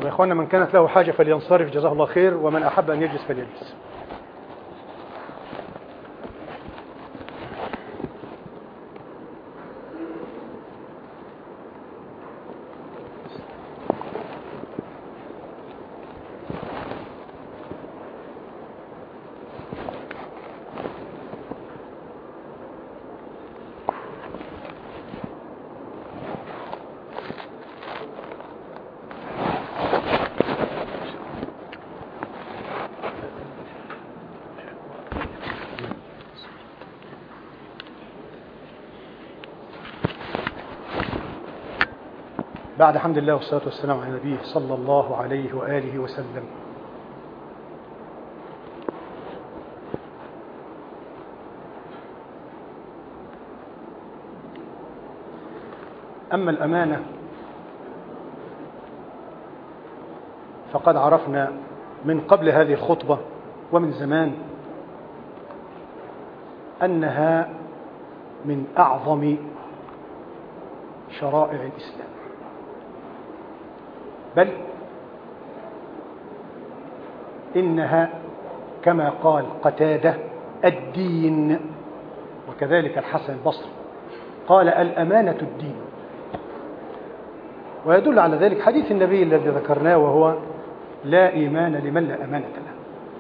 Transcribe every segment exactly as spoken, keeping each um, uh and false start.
يا إخوانا من كانت له حاجة فلينصرف جزاه الله خير، ومن أحب أن يجلس فليجلس. بعد حمد الله والصلاة والسلام على نبيه صلى الله عليه وآله وسلم. أما الأمانة فقد عرفنا من قبل هذه الخطبة ومن زمان أنها من أعظم شرائع الإسلام، بل إنها كما قال قتادة الدين، وكذلك الحسن البصري قال الأمانة الدين. ويدل على ذلك حديث النبي الذي ذكرناه وهو لا إيمان لمن لا أمانة له.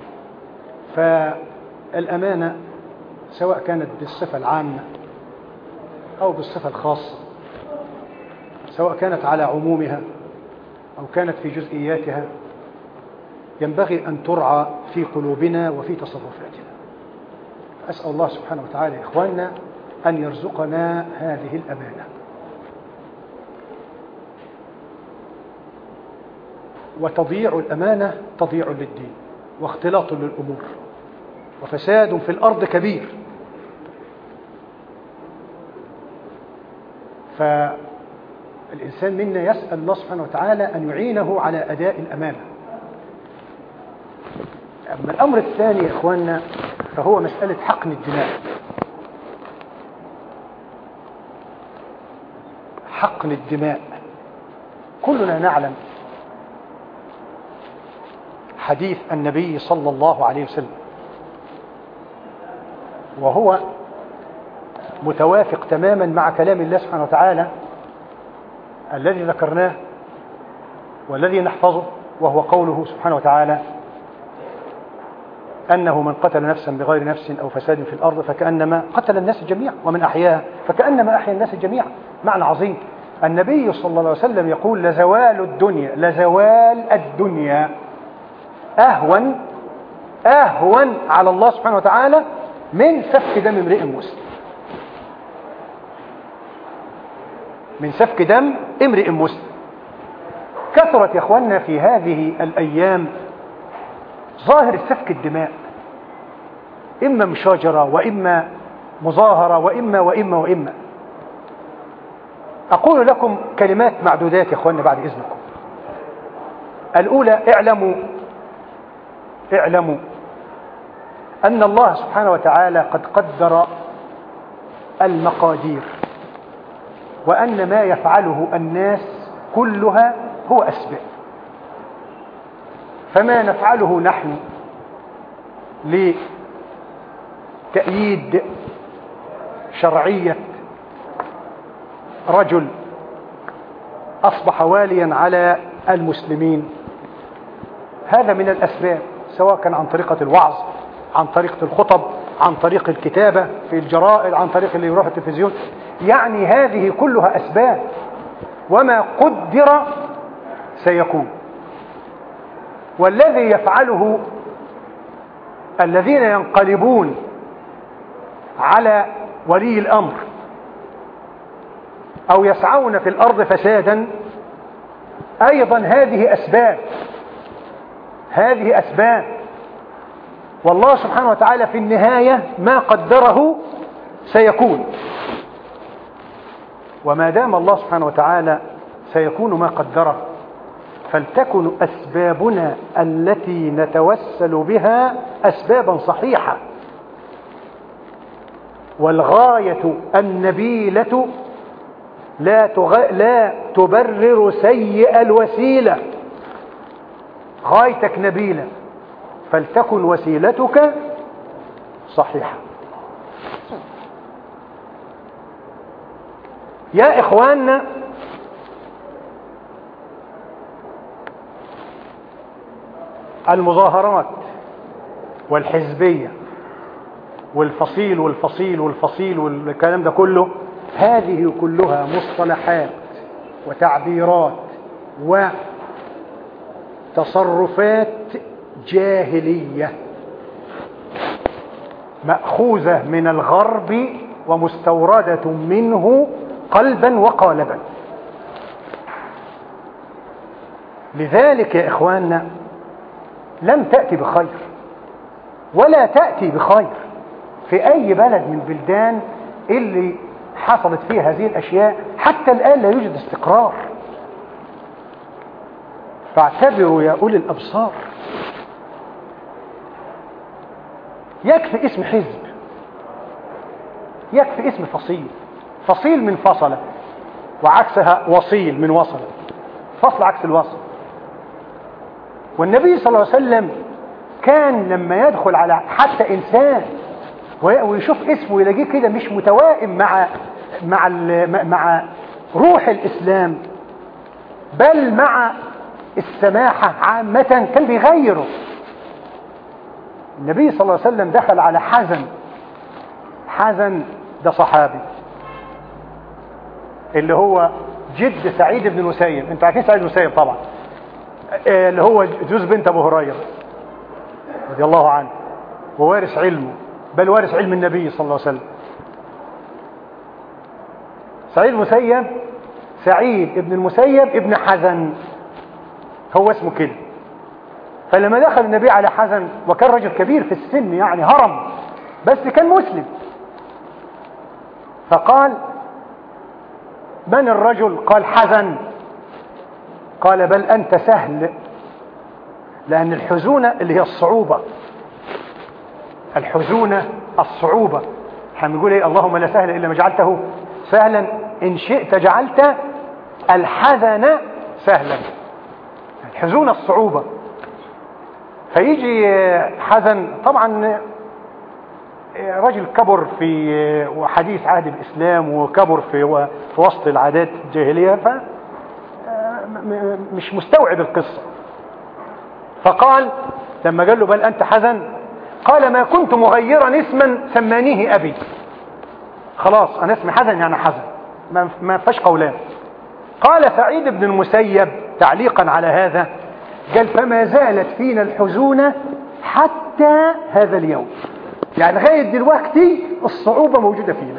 فالأمانة سواء كانت بالصفة العامة أو بالصفة الخاصة، سواء كانت على عمومها أو كانت في جزئياتها، ينبغي أن ترعى في قلوبنا وفي تصرفاتنا. أسأل الله سبحانه وتعالى يا إخواننا أن يرزقنا هذه الأمانة. وتضييع الأمانة تضييع للدين واختلاط للأمور وفساد في الأرض كبير. فالإنسان منا يسأل الله سبحانه وتعالى أن يعينه على أداء الأمانة. أما الأمر الثاني يا إخواننا فهو مسألة حقن الدماء. حقن الدماء، كلنا نعلم حديث النبي صلى الله عليه وسلم، وهو متوافق تماما مع كلام الله سبحانه وتعالى الذي ذكرناه والذي نحفظه، وهو قوله سبحانه وتعالى أنه من قتل نفسا بغير نفس أو فساد في الأرض فكأنما قتل الناس جميعا، ومن أحياها فكأنما أحيا الناس جميعا. معنى عظيم. النبي صلى الله عليه وسلم يقول لزوال الدنيا لزوال الدنيا أهون أهون على الله سبحانه وتعالى من سفك دم امرئ مسلم. من سفك دم امرئ مسلم. كثرت يا اخواننا في هذه الأيام ظاهر سفك الدماء، إما مشاجرة وإما مظاهرة وإما وإما وإما. أقول لكم كلمات معدودات يا اخواننا بعد إذنكم. الأولى: اعلموا اعلموا أن الله سبحانه وتعالى قد قدر المقادير، وأن ما يفعله الناس كلها هو أسباب. فما نفعله نحن لتأييد شرعية رجل أصبح واليا على المسلمين هذا من الأسباب، سواء كان عن طريقة الوعظ، عن طريقة الخطب، عن طريق الكتابة في الجرائد، عن طريق اللي يروح التلفزيون. يعني هذه كلها أسباب، وما قدر سيكون. والذي يفعله الذين ينقلبون على ولي الأمر أو يسعون في الأرض فسادا أيضا هذه أسباب، هذه أسباب. والله سبحانه وتعالى في النهاية ما قدره سيكون. وما دام الله سبحانه وتعالى سيكون ما قدره، فلتكن أسبابنا التي نتوسل بها أسبابا صحيحة. والغاية النبيلة لا, تغ... لا تبرر سيء الوسيلة. غايتك نبيلة فلتكن وسيلتك صحيحة. يا إخواننا، المظاهرات والحزبية والفصيل والفصيل والفصيل والكلام ده كله، هذه كلها مصطلحات وتعبيرات وتصرفات جاهلية مأخوذة من الغرب ومستوردة منه قلبا وقالبا. لذلك يا إخواننا لم تأتي بخير ولا تأتي بخير في أي بلد من البلدان اللي حصلت فيها هذه الأشياء. حتى الآن لا يوجد استقرار. فاعتبروا يا أولي الأبصار، يكفي اسم حزب، يكفي اسم فصيل. فصيل من فصل، وعكسها وصيل من وصل. فصل عكس الوصل. والنبي صلى الله عليه وسلم كان لما يدخل على حتى إنسان ويشوف اسمه يلاقيه كده مش متوائم مع مع مع روح الإسلام بل مع السماحة عامة، كان بيغيره. النبي صلى الله عليه وسلم دخل على حزن. حزن ده صحابي اللي هو جد سعيد بن المسيب. انتوا عارفين سعيد بن المسيب طبعا، اللي هو جوز بنت ابو هريره رضي الله عنه، ووارث علمه، بل وارث علم النبي صلى الله عليه وسلم. سعيد المسيب، سعيد ابن المسيب ابن حزن، هو اسمه كده. فلما دخل النبي على حزن، وكان رجل كبير في السن يعني هرم، بس كان مسلم، فقال: من الرجل؟ قال: حزن. قال: بل أنت سهل. لأن الحزونة اللي هي الصعوبة، الحزونة الصعوبة. احنا بنقول ايه؟ اللهم لا سهل إلا ما جعلته سهلا، إن شئت جعلت الحزن سهلا. الحزونة الصعوبة. فيجي حزن طبعا رجل كبر في وحديث عهد الإسلام، وكبر في في وسط العادات الجاهلية، ف مش مستوعب القصة. فقال لما قال له: بل أنت حزن، قال: ما كنت مغيرا اسما سمانيه أبي. خلاص أنا اسمي حزن يعني حزن، ما فيش قولان. قال سعيد بن المسيب تعليقا على هذا، قال: فما زالت فينا الحزونة حتى هذا اليوم. يعني لغاية دلوقتي الصعوبة موجودة فينا.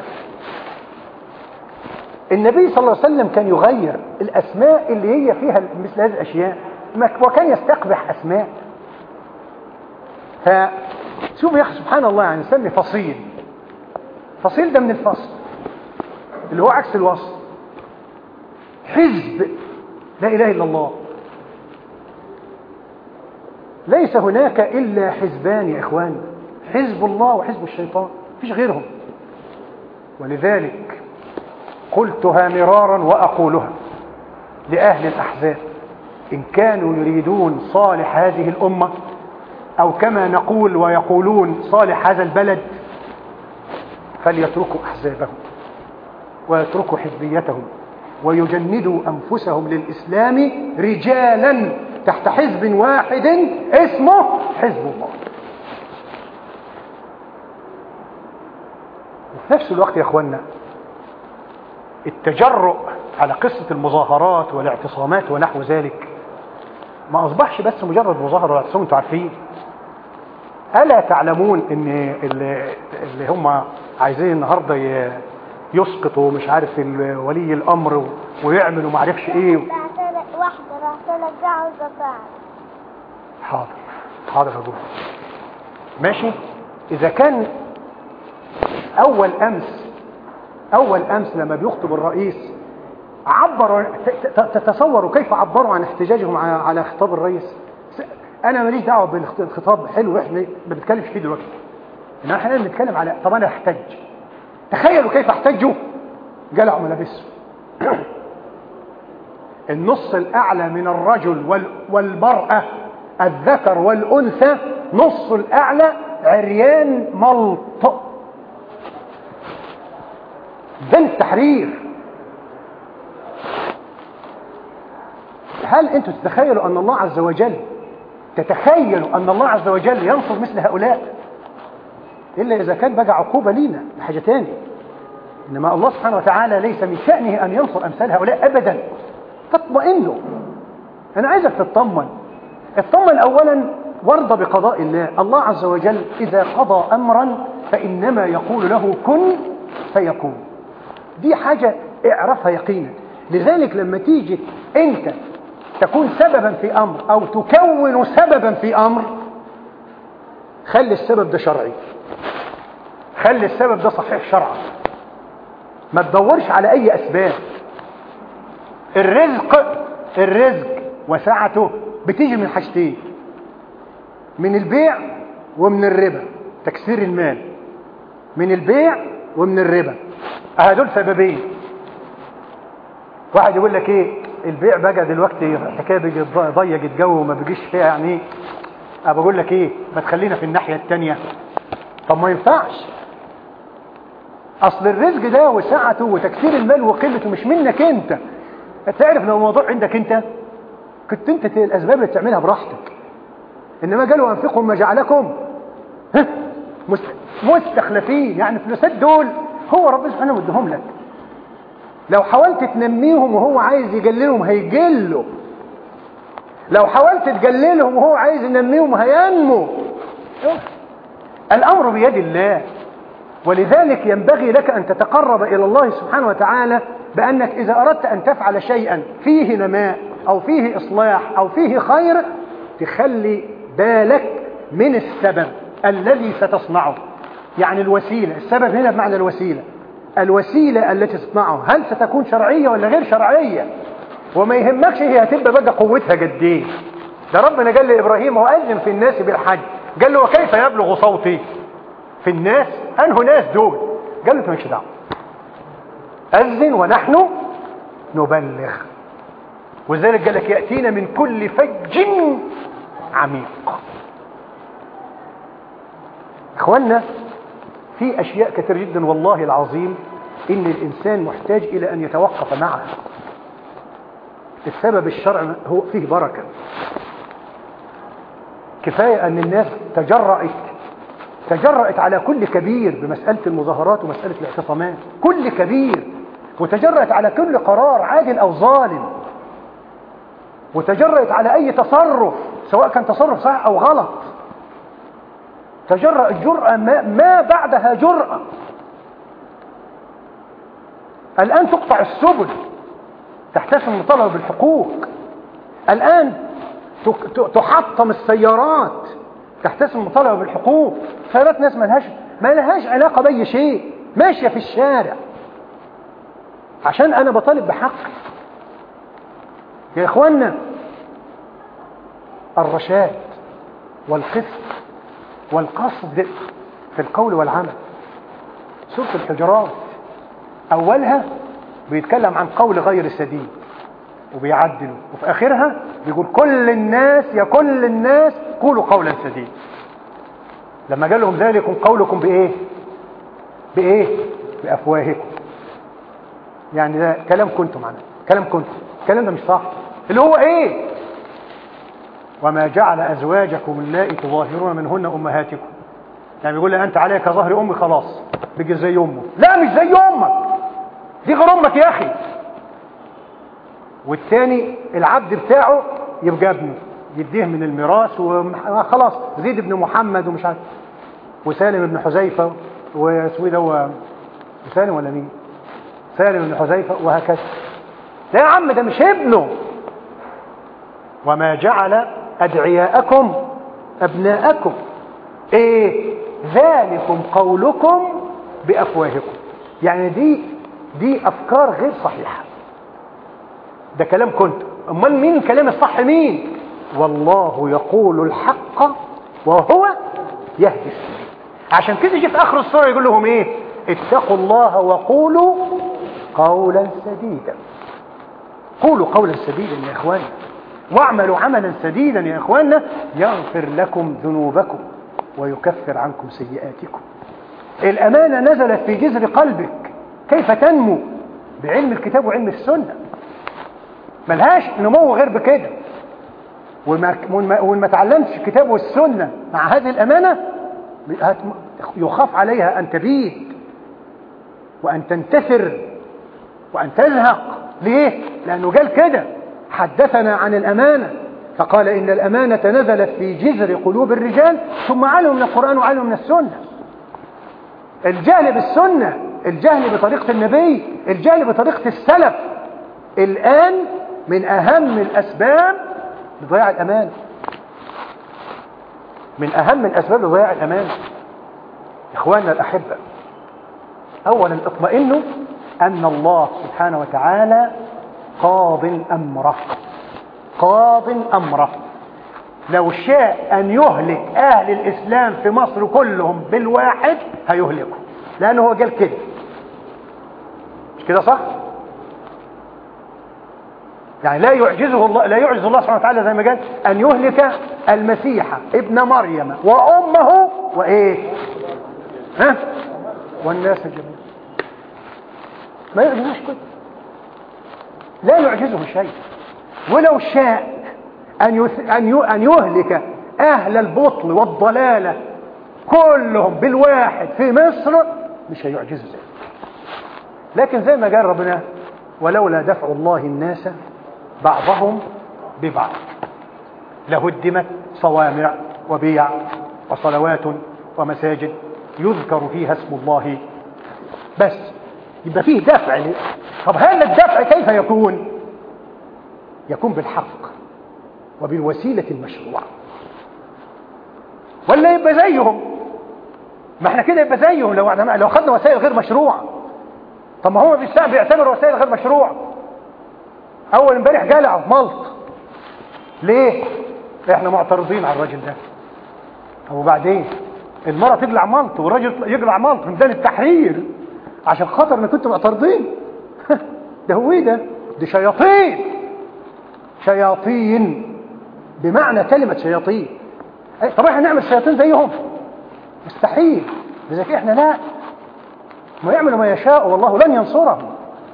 النبي صلى الله عليه وسلم كان يغير الأسماء اللي هي فيها مثل هذه الأشياء، وكان يستقبح أسماء. فشوف يا أخي سبحان الله، يعني نسمي فصيل. فصيل ده من الفصل اللي هو عكس الوصل. حزب، لا إله إلا الله. ليس هناك إلا حزبان يا إخواني، حزب الله وحزب الشيطان، مفيش غيرهم. ولذلك قلتها مرارا وأقولها لأهل الأحزاب: إن كانوا يريدون صالح هذه الأمة، أو كما نقول ويقولون صالح هذا البلد، فليتركوا أحزابهم ويتركوا حزبيتهم ويجندوا أنفسهم للإسلام رجالا تحت حزب واحد اسمه حزب الله. وفي نفس الوقت يا أخوانا، التجرؤ على قصة المظاهرات والاعتصامات ونحو ذلك ما أصبحش بس مجرد مظاهرة واعتصام. انتوا عارفين، ألا تعلمون ان اللي هم عايزين النهاردة يسقطوا مش عارف ولي الأمر ويعملوا ما عارفش ايه. واحدة راح ترجعه الزفاعة. حاضر حاضر هقول ماشي. إذا كان أول أمس أول أمس لما بيخطب الرئيس عبروا، تتصوروا كيف عبروا عن احتجاجهم على خطاب الرئيس. أنا ماليش دعوة بالخطاب حلو، إحنا ما بنتكلمش فيه دلوقتي، إنما إحنا بنتكلم على طب أنا أحتج. تخيلوا كيف احتجوا. جلعوا ملابسهم. النص الأعلى من الرجل والمرأة الذكر والأنثى نص الأعلى عريان ملط. ده التحرير. هل أنتم تتخيلوا أن الله عز وجل تتخيلوا أن الله عز وجل ينصر مثل هؤلاء؟ إلا إذا كان بقى عقوبة لينا بحاجة تاني. إنما الله سبحانه وتعالى ليس من شأنه أن ينصر أمثال هؤلاء أبدا. تطمئنوا. أنا عايزك تطمن. اطمن أولا وارضى بقضاء الله. الله عز وجل إذا قضى أمرا فإنما يقول له كن فيكون. دي حاجة اعرفها يقينا. لذلك لما تيجي أنت تكون سببا في أمر أو تكون سببا في أمر، خلي السبب ده شرعي، خلي السبب ده صحيح شرعا، ما تدورش على أي أسباب. الرزق الرزق وسعته بتيجي من حاجتين، من البيع ومن الربا، تكسير المال، من البيع ومن الربا. هذول سببين. واحد يقول لك ايه البيع بقى دلوقتي الحكايه بيجي ضيق الجو وما بيجيش فيها، يعني ايه؟ ابى اقول لك ايه، ما تخلينا في الناحيه الثانيه. طب ما ينفعش. اصل الرزق ده وسعته وتكسير المال وقلته مش منك انت. تعرف لو الموضوع عندك انت كنت انت الاسباب اللي تعملها براحتك. انما قالوا انفقوا ما جعلكم مستخلفين، يعني الفلوسات دول هو ربنا سبحانه مديهم لك. لو حاولت تنميهم وهو عايز يقللهم هيقلوا، لو حاولت تقللهم وهو عايز ينميهم هينمو. الامر بيد الله. ولذلك ينبغي لك ان تتقرب الى الله سبحانه وتعالى بانك اذا اردت ان تفعل شيئا فيه نماء او فيه اصلاح او فيه خير تخلي بالك من السبب الذي ستصنعه. يعني الوسيله، السبب هنا بمعنى الوسيله، الوسيله التي تصنعه هل ستكون شرعيه ولا غير شرعيه؟ وما يهمكش هي هتبقى بقى قوتها قد ايه. ده ربنا قال لابراهيم واذن في الناس بالحج، قال له وكيف يبلغ صوتي في الناس؟ انه ناس دول؟ قال له انت مالكش دعوه، اذن ونحن نبلغ. وذلك قال لك ياتينا من كل فج عميق. اخوانا في اشياء كثير جدا والله العظيم ان الانسان محتاج الى ان يتوقف معها. السبب الشرعي هو فيه بركه. كفايه ان الناس تجرأت تجرأت على كل كبير بمساله المظاهرات ومساله الاعتصامات، كل كبير، وتجرأت على كل قرار عادل او ظالم، وتجرأت على اي تصرف سواء كان تصرف صحيح او غلط. تجرأ الجرأة ما, ما بعدها جرأة. الآن تقطع السبل تحتسم المطالبة بالحقوق. الآن تحطم السيارات تحتسم المطالبة بالحقوق. سيارات ناس ما لهاش ما لهاش علاقة بأي شيء، ماشية في الشارع عشان أنا بطالب بحقي. يا إخوانا الرشاد والقسط والقصد في القول والعمل. سورة الحجرات أولها بيتكلم عن قول غير سديد وبيعدلوا، وفي آخرها بيقول كل الناس يا كل الناس قولوا قولا سديد. لما قال لهم ذلكم قولكم بإيه؟ بإيه؟ بأفواهكم. يعني ده كلام كنتم معنا، كلام كنتم، الكلام ده مش صح. اللي هو إيه؟ وما جعل أزواجكم اللائي تظاهرون منهن أمهاتكم. يعني بيقول لي أنت عليك كظهر أمي خلاص بيجي زي أمه. لا مش زي أمك، دي غير أمك يا أخي. والثاني العبد بتاعه يبقى ابنه يديه من الميراث وخلاص. زيد بن محمد ومش عارف وسالم بن حذيفة واسمه ده هو سالم ولا مين؟ سالم بن حذيفة وهكذا. لا يا عم ده مش ابنه. وما جعل أدعياءكم أبناءكم إيه ذلكم قولكم بأفواهكم. يعني دي دي أفكار غير صحيحة. ده كلام كنت. أمال مين كلام الصح مين؟ والله يقول الحق وهو يهدي السبيل. عشان كده يجي في آخر السورة يقول لهم إيه؟ اتقوا الله وقولوا قولا سديدا. قولوا قولا سديدا يا إخواني. واعملوا عملا سديدا يا إخواننا يغفر لكم ذنوبكم ويكفر عنكم سيئاتكم. الأمانة نزلت في جذر قلبك، كيف تنمو؟ بعلم الكتاب وعلم السنة، ملهاش نمو غير بكده. وما تعلمتش الكتاب والسنة مع هذه الأمانة يخاف عليها أن تبيد وأن تنتثر وأن تزهق. ليه؟ لأنه قال كده، حدثنا عن الأمانة فقال إن الأمانة نزلت في جذر قلوب الرجال ثم علموا من القرآن وعلموا من السنة. الجهل بالسنة، الجهل بطريقة النبي، الجهل بطريقة السلف الآن من أهم الأسباب لضياع الأمان، من أهم الأسباب لضياع الأمان. إخواننا الأحبة، أولا اطمئنوا أن الله سبحانه وتعالى قاض أمره، قاض أمره. لو شاء أن يهلك أهل الإسلام في مصر كلهم بالواحد هيهلكوا، لأنه هو قال كده، مش كده صح؟ يعني لا يعجزه الله، لا يعجز الله سبحانه وتعالى زي ما قال أن يهلك المسيح ابن مريم وأمه وإيه؟ ها؟ والناس جميعا. ما يعجزوش كده، لا يعجزه شيء. ولو شاء أن أن يهلك أهل البطل والضلالة كلهم بالواحد في مصر مش هيعجزه ذلك. لكن زي ما قال ربنا ولولا دفع الله الناس بعضهم ببعض لهدمت صوامع وبيع وصلوات ومساجد يذكر فيها اسم الله بس. يبقى فيه دفع. طب هذا الدفع كيف يكون؟ يكون بالحق وبالوسيلة المشروعة، ولا يبقى زيهم؟ ما احنا كده يبقى زيهم لو لو خدنا وسائل غير مشروعة. طب ما هو بيعتبر وسائل غير مشروعة. اول امبارح جلع في ملط، ليه؟ احنا معترضين على الراجل ده. وبعدين المرأة تجلع ملط والراجل يجلع ملط من دان التحرير عشان خاطر ان كنتم معترضين. ده هو ايه ده؟ دي شياطين، شياطين بمعنى كلمة شياطين. طب احنا نعمل شياطين زيهم؟ مستحيل. لذلك احنا لا، ما يعملوا ما يشاء والله لن ينصرهم،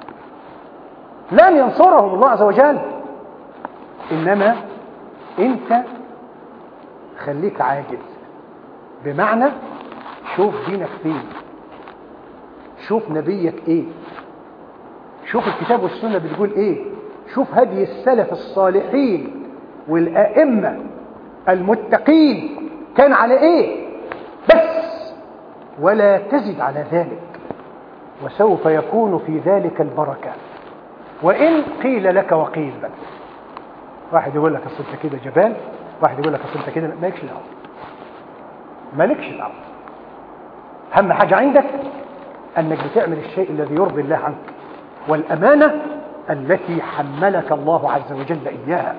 لن ينصرهم الله عز وجل. انما انت خليك عاجز، بمعنى شوف دينك فين، شوف نبيك ايه، شوف الكتاب والسنة بتقول ايه، شوف هدي السلف الصالحين والائمة المتقين كان على ايه بس، ولا تزد على ذلك، وسوف يكون في ذلك البركة. وإن قيل لك وقيل بك، واحد يقول لك اصل انت كده جبان، واحد يقول لك اصل انت كده، مالكش دعوه، مالكش دعوه. اهم حاجه عندك انك بتعمل الشيء الذي يرضي الله عنك، والامانه التي حملك الله عز وجل اياها.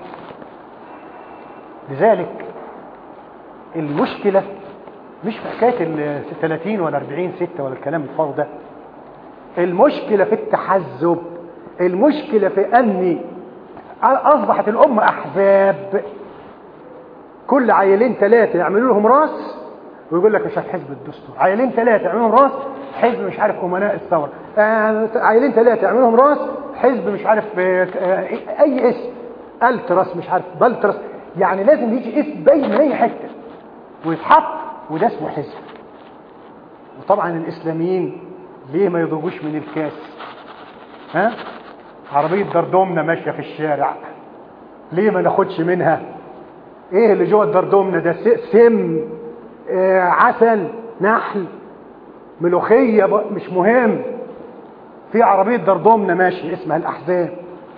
لذلك المشكله مش في حكايه ال ثلاثين ولا أربعين ستة ولا الكلام الفاضي ده. المشكله في التحزب، المشكله في اني اصبحت الامه احزاب، كل عيلين ثلاثه يعملوا لهم راس ويقول لك مش عارف حزب الدستور، عيلين ثلاثه يعملوا لهم راس حزب مش عارف امناء الثوره، عيلين ثلاثه يعملوا لهم راس حزب مش عارف اي اسم، التراس مش عارف بلتراس، يعني لازم يجي اسم باين من اي حته ويتحط وده اسمه حزب. وطبعا الاسلاميين ليه ما يضربوش من الكاس؟ ها؟ عربيه دردومنا ماشيه في الشارع، ليه ما ناخدش منها؟ ايه اللي جوه الدردومنا ده؟ سم، آه، عسل، نحل، ملوخيه، مش مهم، في عربيه دردومنا ماشي اسمها الاحزاب،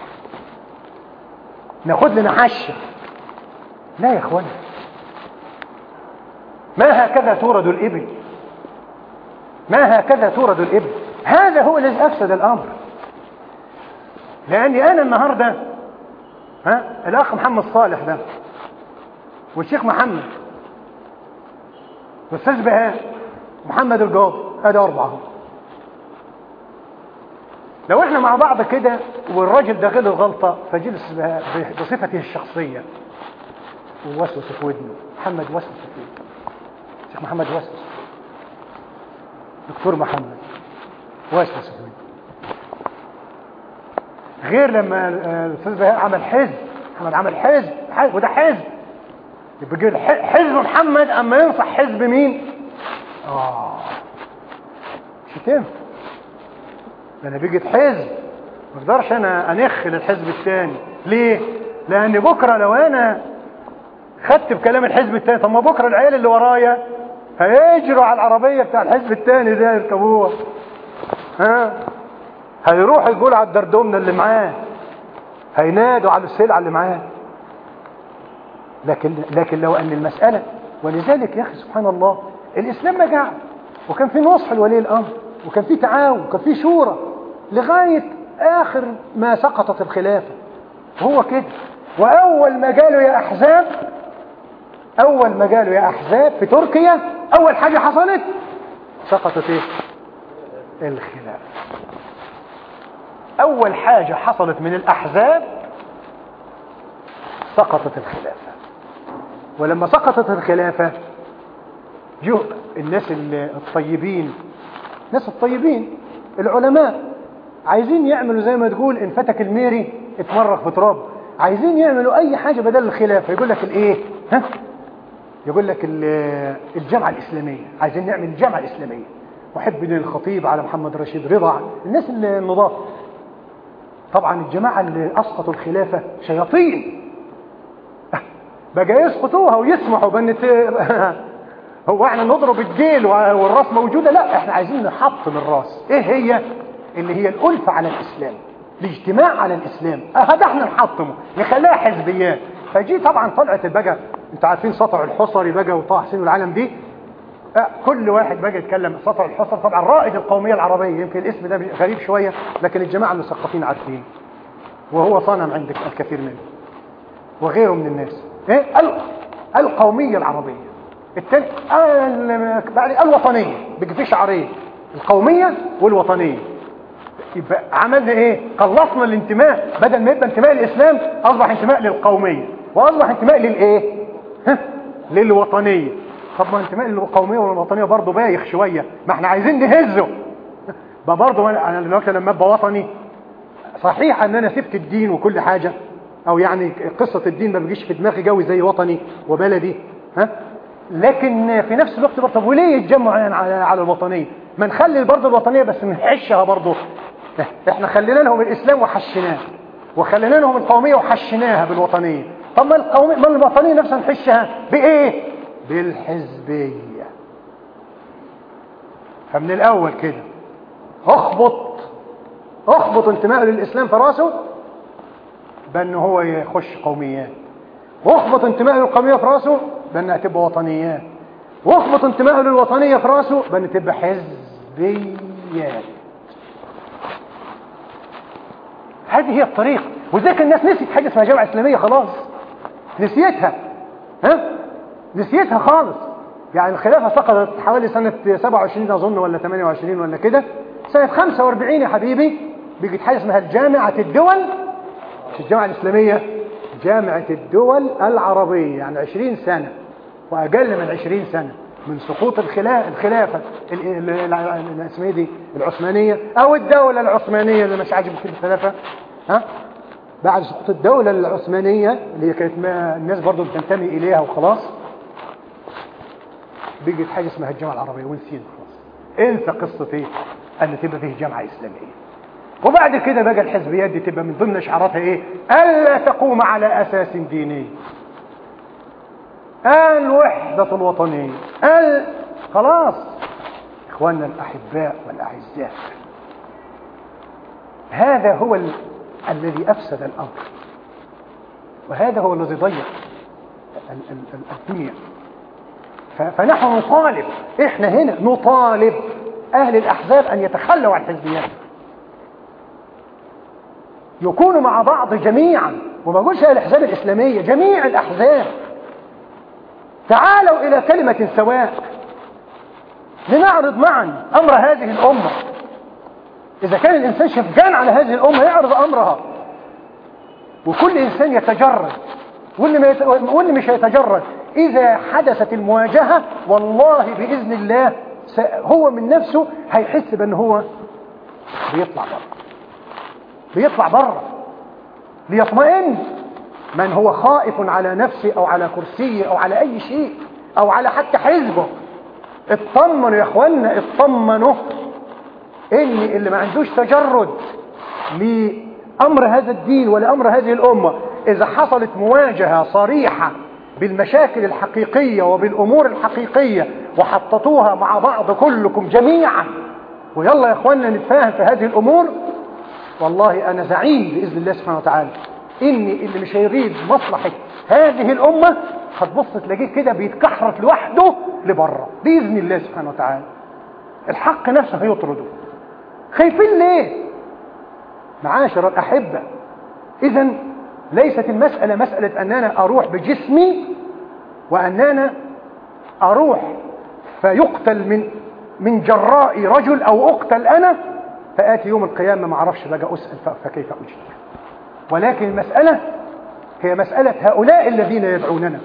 ناخد لنا حشه؟ لا يا اخوانا، ما هكذا تورد الابل، ما هكذا تورد الابل. هذا هو الذي افسد الامر. لاني انا النهارده ها الاخ محمد صالح ده والشيخ محمد والاستاذ بهاء محمد القاضي، ادي اربعه. لو احنا مع بعض كده والراجل ده غلط غلطه فجلس بصفته الشخصيه ووسوس في ودنه، محمد وسوس في ودنه، شيخ محمد وسوس، دكتور محمد وسوس في ودنه، غير لما الاستاذ بهاء عمل حزب، محمد عمل حزب، حزب وده حزب، يبقى حزب محمد اما ينصح حزب مين؟ اه مش هتنفع. انا بيجي حزب ما اقدرش انا انخ للحزب الثاني. ليه؟ لان بكره لو انا خدت بكلام الحزب الثاني، طب ما بكره العيال اللي ورايا هيجروا على العربيه بتاع الحزب الثاني ده يركبوها، ها هيروحوا يقولوا على الدردومنه اللي معاه، هينادوا على السلعه اللي معاه. لكن لكن لو ان المساله، ولذلك يا اخي سبحان الله الاسلام ما جعل، وكان في نصح لولي الامر، وكان في تعاون، وكان في شورى لغايه اخر ما سقطت الخلافه. هو كده. واول ما قالوا يا احزاب، اول ما قالوا يا احزاب في تركيا، اول حاجه حصلت سقطت ايه؟ الخلافه. اول حاجه حصلت من الاحزاب سقطت الخلافه. ولما سقطت الخلافه جو الناس الطيبين، الناس الطيبين العلماء عايزين يعملوا زي ما تقول ان فتك الميري اتمرق في تراب، عايزين يعملوا اي حاجه بدل الخلافه. يقول لك الايه؟ ها يقول لك الجامعه الاسلاميه، عايزين نعمل الجامعه الاسلاميه، وحب بن الخطيب على محمد رشيد رضا، الناس النضاف. طبعا الجماعه اللي اسقطوا الخلافه شياطين، بقى يسقطوها ويسمحوا بان هو احنا نضرب الديل والراس موجوده؟ لا، احنا عايزين نحطم الراس. ايه هي؟ اللي هي الالفه على الاسلام، الاجتماع على الاسلام. هذا احنا نحطمه، نخليها حزبيات. فجي طبعا طلعت بقى، انتوا عارفين سطع الحصري بقى وطه حسين والعالم دي، كل واحد بقى يتكلم. سطع الحصري طبعا رائد القوميه العربيه، يمكن الاسم ده غريب شويه لكن الجماعه المثقفين عارفين، وهو صنم عند الكثير منه وغيره من الناس. ايه القوميه العربيه. التاني بعد الوطنيه، بيجي في شعارين، القوميه والوطنيه. يبقى عملنا ايه؟ قلصنا الانتماء، بدل ما يبقى انتماء الاسلام اصبح انتماء للقوميه، واصبح انتماء للايه؟ ها للوطنيه. طب ما انتماء للقوميه والوطنيه برضه بايخ شويه، ما احنا عايزين نهزه. بقى برضه انا دلوقتي لما ابقى وطني، صحيح ان انا سبت الدين وكل حاجه، او يعني قصه الدين ما بيجيش في دماغي قوي زي وطني وبلدي، ها، لكن في نفس الوقت برضه طب وليه يتجمعوا يعني على على الوطنيه؟ ما نخلي برضه الوطنيه بس نحشها برضه. احنا خلينا لهم الاسلام وحشناه، وخلينا لهم القوميه وحشناها بالوطنيه. طب ما القوميه ما الوطنيه نفسها نحشها بايه؟ بالحزبيه. فمن الاول كده اخبط اخبط انتماء للاسلام في راسه بان هو يخش قوميات، واخبط انتماء للقوميه في راسه بانها تبقى وطنيات، واخبط انتماء للوطنيه في راسه بان تبقى حزبيات. هذه هي الطريقه. وذلك الناس نسيت حاجه اسمها جامعه اسلاميه، خلاص نسيتها، ها نسيتها خالص. يعني الخلافه سقطت حوالي سنه سبعة وعشرين اظن ولا ثمانية وعشرين ولا كده، سنه خمسة وأربعين يا حبيبي بيجي حاجه اسمها جامعه الدول، مش الجامعه الاسلاميه، جامعه الدول العربيه. يعني عشرين سنه واقل من عشرين سنه من سقوط الخلافه الخلافه الاسميه دي العثمانيه او الدوله العثمانيه اللي مش عاجبك في الخلافه، ها بعد سقوط الدوله العثمانيه اللي هي كانت ما الناس برضو بتنتمي اليها وخلاص، بيجي حاجه اسمها الجامعه العربيه ونسينا خلاص. انسى قصه ايه؟ ان تبقى فيه جامعه اسلاميه. وبعد كده بقى الحزبيات دي تبقى من ضمن شعاراتها ايه؟ الا تقوم على اساس ديني، الوحده الوطنيه، ال خلاص. اخواننا الاحباء والاعزاء، هذا هو ال... الذي افسد الامر، وهذا هو الذي ضيع ال... ال... الدنيا. ف... فنحن نطالب، احنا هنا نطالب اهل الاحزاب ان يتخلوا عن الحزبيات، يكونوا مع بعض جميعا. وما اقولش الاحزاب الاسلاميه، جميع الاحزاب تعالوا الى كلمه سواء، لنعرض معا امر هذه الامه، إذا كان الإنسان شفقان على هذه الأمة يعرض أمرها، وكل إنسان يتجرد، واللي, ما يت... واللي مش هيتجرد إذا حدثت المواجهة والله بإذن الله س... هو من نفسه هيحس بأن هو بيطلع بره، بيطلع بره ليطمئن. من هو خائف على نفسه أو على كرسيه أو على أي شيء أو على حتى حزبه، اطمنوا يا إخوانا، اطمنوا إن اللي ما عندوش تجرد لأمر هذا الدين ولأمر هذه الأمة، إذا حصلت مواجهة صريحة بالمشاكل الحقيقية وبالأمور الحقيقية وحطتوها مع بعض كلكم جميعا ويلا يا إخوانا نتفاهم في هذه الأمور، والله أنا زعيم بإذن الله سبحانه وتعالى إن اللي مش هيريد مصلحة هذه الأمة هتبص تلاقيه كده بيتكحرت لوحده لبره بإذن الله سبحانه وتعالى. الحق نفسه هيطرده. خايفين ليه؟ معاشر الأحبة، إذن ليست المسألة مسألة أننا أروح بجسمي وأننا أروح فيقتل من من جراء رجل أو أقتل أنا فآتي يوم القيامة ما أعرفش بقى أسأل فكيف أجيب. ولكن المسألة هي مسألة هؤلاء الذين يدعوننا،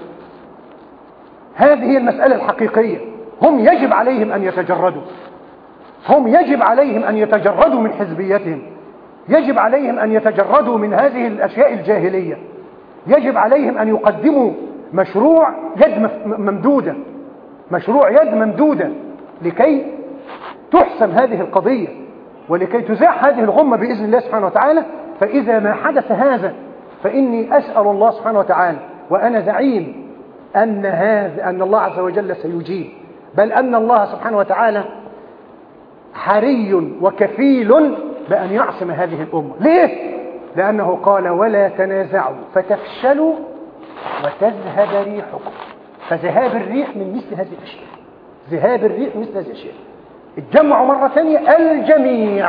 هذه هي المسألة الحقيقية. هم يجب عليهم أن يتجردوا، هم يجب عليهم أن يتجردوا من حزبيتهم، يجب عليهم أن يتجردوا من هذه الأشياء الجاهلية، يجب عليهم أن يقدموا مشروع يد ممدودة، مشروع يد ممدودة لكي تحسم هذه القضية ولكي تزاح هذه الغمة بإذن الله سبحانه وتعالى. فإذا ما حدث هذا فإني أسأل الله سبحانه وتعالى وأنا زعيم أن هذا أن الله عز وجل سيجيب، بل أن الله سبحانه وتعالى حري وكفيل بأن يعصم هذه الأمة. ليه؟ لأنه قال ولا تنازعوا فتفشلوا وتذهب ريحكم. فذهاب الريح من مثل هذه الأشياء، ذهاب الريح مثل هذه الأشياء. الجمع مرة ثانية الجميع،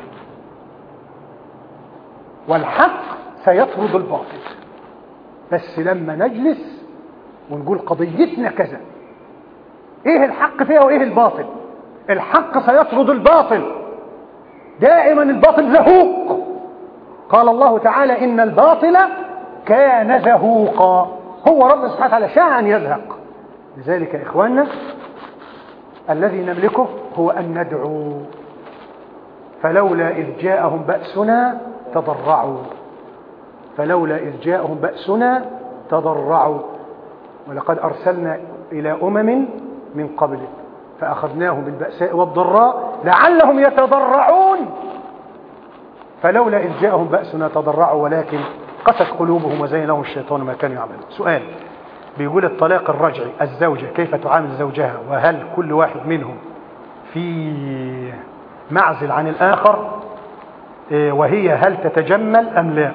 والحق سيطرد الباطل. بس لما نجلس ونقول قضيتنا كذا، ايه الحق فيها وايه الباطل؟ الحق سيطرد الباطل، دائما الباطل زهوق. قال الله تعالى إن الباطل كان زهوقا. هو رب سبحانه وتعالى شاء أن يزهق. لذلك يا إخواننا الذي نملكه هو أن ندعو. فلولا إذ جاءهم بأسنا تضرعوا، فلولا إذ جاءهم بأسنا تضرعوا ولقد أرسلنا إلى أمم من قبلك فأخذناهم بالبأساء والضراء لعلهم يتضرعون. فلولا إذ جاءهم بأسنا تضرعوا ولكن قست قلوبهم وزين لهم الشيطان ما كانوا يعملون. سؤال بيقول الطلاق الرجعي، الزوجة كيف تعامل زوجها، وهل كل واحد منهم في معزل عن الآخر، وهي هل تتجمل أم لا؟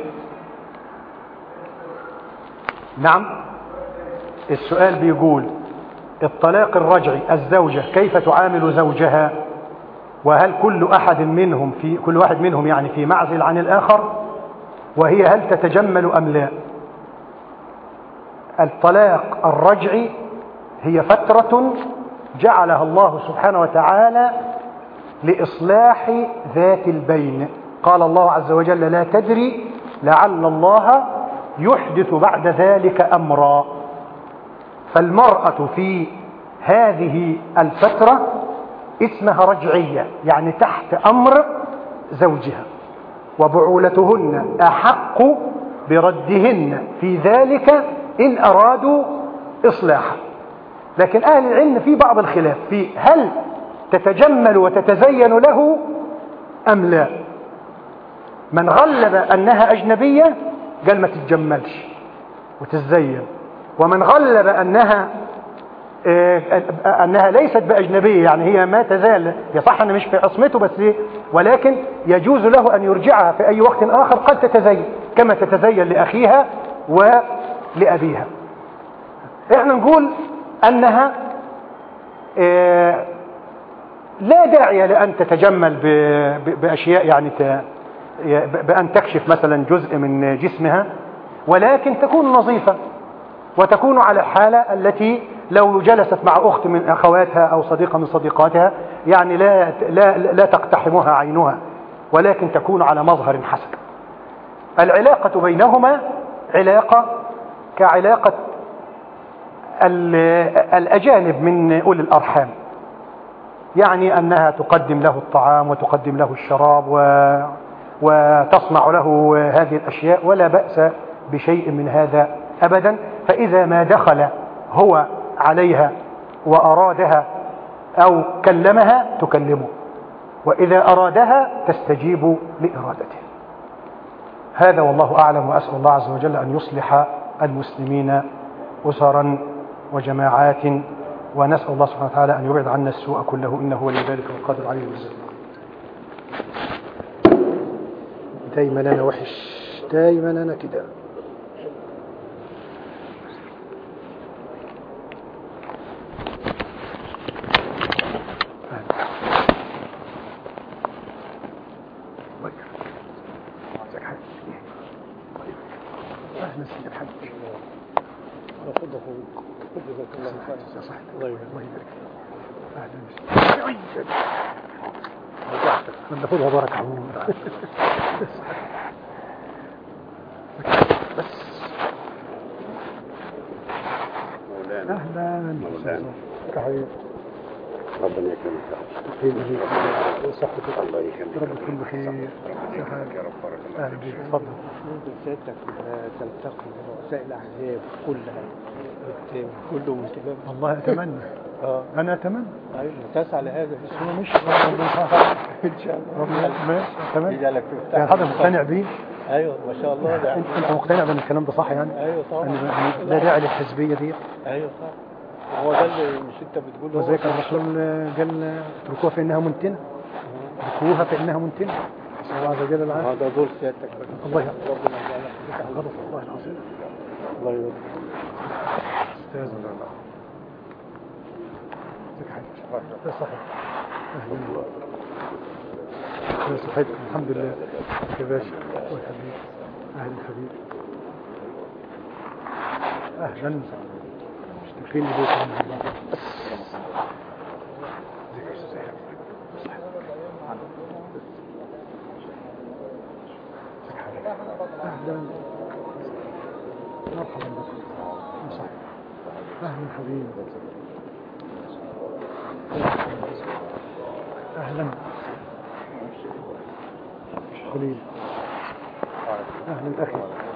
نعم، السؤال بيقول الطلاق الرجعي، الزوجة كيف تعامل زوجها، وهل كل أحد منهم في كل واحد منهم يعني في معزل عن الآخر، وهي هل تتجمل أم لا؟ الطلاق الرجعي هي فترة جعلها الله سبحانه وتعالى لإصلاح ذات البين. قال الله عز وجل لا تدري لعل الله يحدث بعد ذلك أمرا. فالمرأة في هذه الفترة اسمها رجعية، يعني تحت أمر زوجها، وبعولتهن أحق بردهن في ذلك إن أرادوا إصلاحا. لكن أهل العلم في بعض الخلاف في هل تتجمل وتتزين له أم لا. من غلب أنها أجنبية قال ما تتجملش وتتزين، ومن غلب أنها أنها ليست بأجنبية يعني هي ما تزال، يصح أن مش في عصمته بس، ولكن يجوز له أن يرجعها في أي وقت آخر قد تتزين كما تتزين لأخيها ولأبيها. إحنا نقول أنها لا داعي لأن تتجمل بأشياء يعني بأن تكشف مثلا جزء من جسمها، ولكن تكون نظيفة وتكون على الحالة التي لو جلست مع أخت من أخواتها أو صديقة من صديقاتها يعني لا, لا, لا تقتحمها عينها، ولكن تكون على مظهر حسن. العلاقة بينهما علاقة كعلاقة الأجانب من أولي الأرحام، يعني أنها تقدم له الطعام وتقدم له الشراب و... وتصنع له هذه الأشياء، ولا بأس بشيء من هذا أبدا. فإذا ما دخل هو عليها وأرادها أو كلمها تكلمه، وإذا أرادها تستجيب لإرادته. هذا والله أعلم، وأسأل الله عز وجل أن يصلح المسلمين أسرا وجماعات، ونسأل الله سبحانه وتعالى أن يبعد عنا السوء كله، إنه ولي ذلك والقادر عليه وسلم. دايما أنا وحش، دايما أنا كده. أهلا سيد الحاج. الله يبارك. أهلا من ناخذها بركة عموما. بس مولانا أهلا مولانا كحبيب. ربنا يكرمك وصحتك. الله يكرمك. رب كل خير. يا رب بارك الله فيك. تفضل. ممكن سيادتك تلتقي برؤساء الأحزاب كلها كله انتباه؟ والله أتمنى. اه انا اتمنى. ايوه تسعى لهذا. بس هو مش ان شاء الله. ماشي تمام. يعني حضرتك مقتنع بيه؟ ايوه ما شاء الله. ده انت انت مقتنع بان الكلام ده صح يعني؟ ايوه طبعا. يعني لا داعي للحزبيه دي. ايوه صح. هو ده اللي مش انت بتقول. وزي كان الرسول قال اتركوها فانها منتنه. اتركوها فانها منتنه. الله عز وجل العافيه. هذا دور سيادتك. الله يحفظك. ربنا يجعلك على غضب الله العظيم. الله يرضى. استاذ الله. لا صحيح. أهلا. لا صحيح. الحمد لله يا باشا والحبيب. أهلا حبيب. أهلا. مشتاقين لبيت الله. أهلا. مرحبا بكم. صحيح. أهلا حبيب. أهلا خليل. أهلا أخي.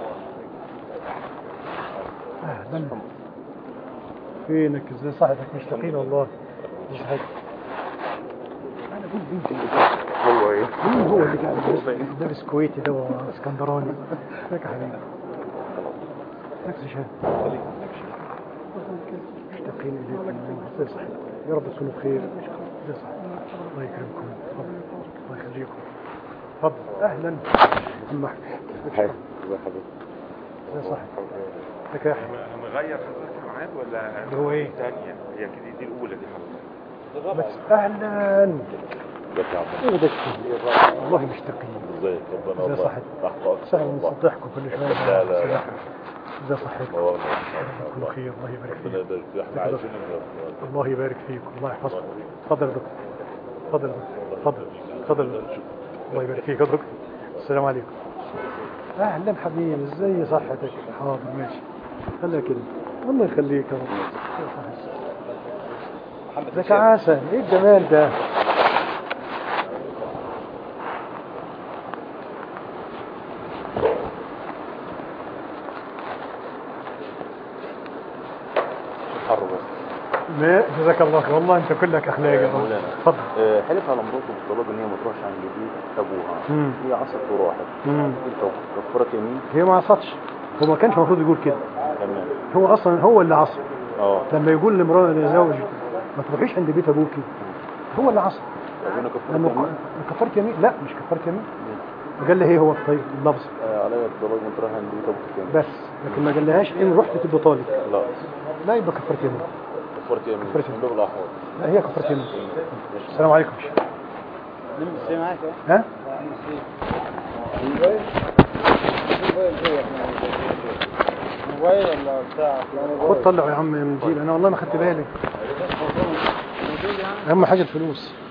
أهلا. فينك ازاي صحتك؟ مشتاقين والله. صحتك. أنا قلت بنت اللي هو إيه؟ مين هو اللي قاعد لابس كويتي ده واسكندراني؟ هيك يا حبيبي. نفس شهادة. مشتاقين إليكم. صحيح. يا رب تكونوا بخير. الله يكرمكم. الله يخليكم. تفضل. اهلا عم احمد. ازي حضرتك؟ ازي صحتك؟ ازيك يا احمد؟ هنغير حضرتك معاد ولا اللي هو ايه؟ الثانيه هي كده دي الاولى دي حضرتك. بس اهلا. ازيك يا عبد الله؟ والله مشتاقين. ازيك؟ ربنا ازي صحتك؟ سهل نصدحكم كل شويه. لا لا لا. ازي صحتك؟ كل خير. الله يبارك فيك. ربنا يبارك فيك. احنا عايشين. الله يبارك فيك. الله يحفظك. تفضل يا دكتور. تفضل تفضل تفضل. الله يبارك فيك يا دكتور. السلام عليكم. اهلا حبيبي. ازاي صحتك؟ حاضر ماشي. خليها كده. الله يخليك يا رب. ازيك يا عسل؟ ايه الجمال ده؟ ما جزاك الله خير. والله انت كلك اخلاق يا مولانا. اتفضل. أه حلف على مراته بالطلاق ان هي ما تروحش عند بيت ابوها. هي عصت وراحت. انت كفرت يمين؟ هي ما عصتش. هو ما كانش المفروض يقول كده. تمام. هو اصلا هو اللي عصى. اه لما يقول لامراه لزوجي ما تروحيش عند بيت ابوكي، هو اللي عصى. انا كفرت يمين؟ كفرت يمين؟ لا مش كفرت يمين. قال لي ايه هو طيب اللفظ؟ آه عليا الطلاق ما تروح عند بيت ابوك بس، لكن ما قالهاش ان رحت تبقى طالق. لا لا يبقى كفرت يمين. كفرت يمين من باب الاحوال. لا هي كفرت يمين. السلام عليكم. نم السلام معاك. ها موبايل ولا بتاع؟ خد طلعوا يا عم من جيل. انا والله ما خدت بالي. اهم حاجه الفلوس.